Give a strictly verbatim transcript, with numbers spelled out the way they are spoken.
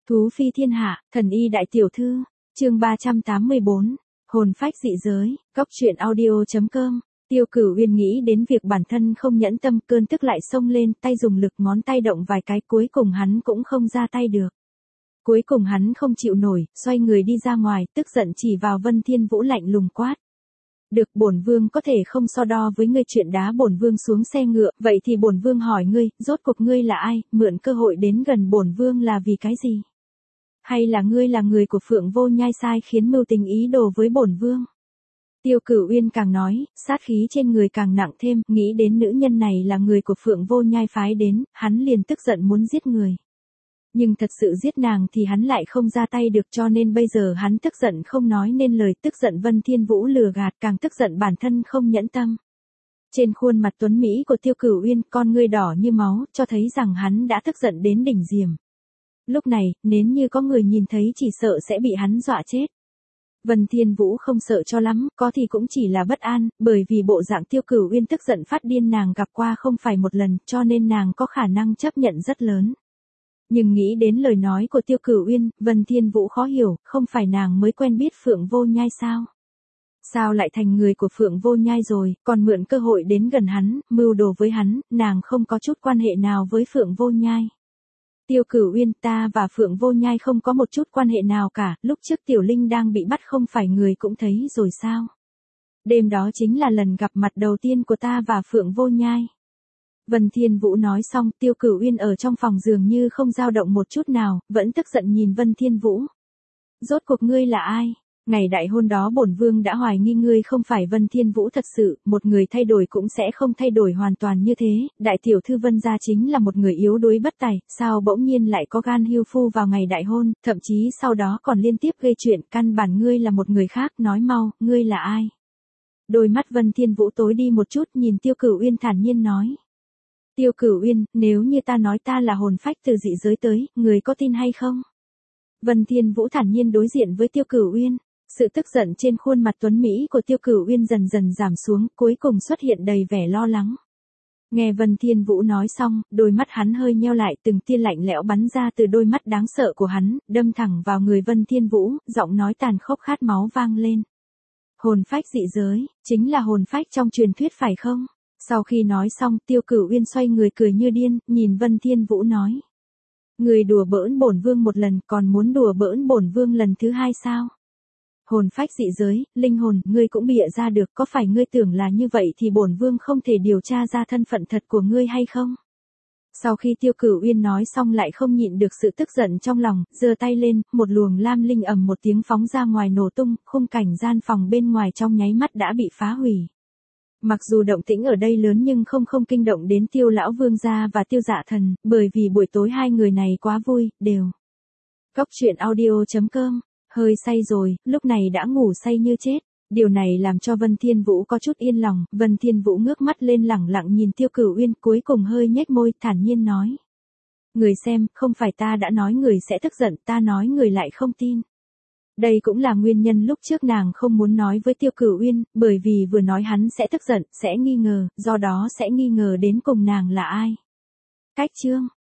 Thú phi thiên hạ, thần y đại tiểu thư, chương ba trăm tám mươi bốn, hồn phách dị giới, góc truyện audio.com. Tiêu Cửu Uyên nghĩ đến việc bản thân không nhẫn tâm, cơn tức lại xông lên, tay dùng lực ngón tay động vài cái, cuối cùng hắn cũng không ra tay được. Cuối cùng hắn không chịu nổi, xoay người đi ra ngoài, tức giận chỉ vào Vân Thiên Vũ lạnh lùng quát. Được, bổn vương có thể không so đo với ngươi chuyện đá bổn vương xuống xe ngựa, vậy thì bổn vương hỏi ngươi, rốt cuộc ngươi là ai, mượn cơ hội đến gần bổn vương là vì cái gì? Hay là ngươi là người của Phượng Vô Nhai sai khiến mưu tình ý đồ với bổn vương? Tiêu Cửu Uyên càng nói, sát khí trên người càng nặng thêm, nghĩ đến nữ nhân này là người của Phượng Vô Nhai phái đến, hắn liền tức giận muốn giết người. Nhưng thật sự giết nàng thì hắn lại không ra tay được, cho nên bây giờ hắn tức giận không nói nên lời, tức giận Vân Thiên Vũ lừa gạt, càng tức giận bản thân không nhẫn tâm. Trên khuôn mặt tuấn Mỹ của Tiêu Cửu Uyên, con ngươi đỏ như máu, cho thấy rằng hắn đã tức giận đến đỉnh diềm. Lúc này, nếu như có người nhìn thấy chỉ sợ sẽ bị hắn dọa chết. Vân Thiên Vũ không sợ cho lắm, có thì cũng chỉ là bất an, bởi vì bộ dạng Tiêu Cửu Uyên tức giận phát điên nàng gặp qua không phải một lần, cho nên nàng có khả năng chấp nhận rất lớn. Nhưng nghĩ đến lời nói của Tiêu Cửu Uyên, Vân Thiên Vũ khó hiểu, không phải nàng mới quen biết Phượng Vô Nhai sao? Sao lại thành người của Phượng Vô Nhai rồi, còn mượn cơ hội đến gần hắn, mưu đồ với hắn, nàng không có chút quan hệ nào với Phượng Vô Nhai. Tiêu Cửu Uyên, ta và Phượng Vô Nhai không có một chút quan hệ nào cả, lúc trước Tiểu Linh đang bị bắt không phải người cũng thấy rồi sao? Đêm đó chính là lần gặp mặt đầu tiên của ta và Phượng Vô Nhai. Vân Thiên Vũ nói xong, Tiêu Cửu Uyên ở trong phòng dường như không dao động một chút nào, vẫn tức giận nhìn Vân Thiên Vũ. Rốt cuộc ngươi là ai? Ngày đại hôn đó bổn vương đã hoài nghi ngươi không phải Vân Thiên Vũ thật sự, một người thay đổi cũng sẽ không thay đổi hoàn toàn như thế, đại tiểu thư Vân gia chính là một người yếu đuối bất tài, sao bỗng nhiên lại có gan hưu phu vào ngày đại hôn, thậm chí sau đó còn liên tiếp gây chuyện, căn bản ngươi là một người khác, nói mau, ngươi là ai? Đôi mắt Vân Thiên Vũ tối đi một chút, nhìn Tiêu Cửu Uyên thản nhiên nói. Tiêu Cửu Uyên, nếu như ta nói ta là hồn phách từ dị giới tới, người có tin hay không? Vân Thiên Vũ thản nhiên đối diện với Tiêu Cửu Uyên. Sự tức giận trên khuôn mặt tuấn Mỹ của Tiêu Cửu Uyên dần dần giảm xuống, cuối cùng xuất hiện đầy vẻ lo lắng. Nghe Vân Thiên Vũ nói xong, đôi mắt hắn hơi nheo lại, từng tia lạnh lẽo bắn ra từ đôi mắt đáng sợ của hắn, đâm thẳng vào người Vân Thiên Vũ, giọng nói tàn khốc khát máu vang lên. Hồn phách dị giới, chính là hồn phách trong truyền thuyết phải không? Sau khi nói xong, Tiêu Cửu Uyên xoay người cười như điên, nhìn Vân Thiên Vũ nói. Người đùa bỡn bổn vương một lần, còn muốn đùa bỡn bổn vương lần thứ hai sao? Hồn phách dị giới, linh hồn, ngươi cũng bịa ra được, có phải ngươi tưởng là như vậy thì bổn vương không thể điều tra ra thân phận thật của ngươi hay không? Sau khi Tiêu Cửu Uyên nói xong lại không nhịn được sự tức giận trong lòng, giơ tay lên, một luồng lam linh ầm một tiếng phóng ra ngoài nổ tung, khung cảnh gian phòng bên ngoài trong nháy mắt đã bị phá hủy. Mặc dù động tĩnh ở đây lớn nhưng không không kinh động đến Tiêu lão vương gia và Tiêu Dạ Thần, bởi vì buổi tối hai người này quá vui, đều. Góc truyện audio.com. Hơi say rồi, lúc này đã ngủ say như chết. Điều này làm cho Vân Thiên Vũ có chút yên lòng, Vân Thiên Vũ ngước mắt lên lẳng lặng nhìn Tiêu Cửu Uyên, cuối cùng hơi nhếch môi, thản nhiên nói. Người xem, không phải ta đã nói người sẽ tức giận, ta nói người lại không tin. Đây cũng là nguyên nhân lúc trước nàng không muốn nói với Tiêu Cửu Uyên, bởi vì vừa nói hắn sẽ tức giận, sẽ nghi ngờ, do đó sẽ nghi ngờ đến cùng nàng là ai. Cách chương.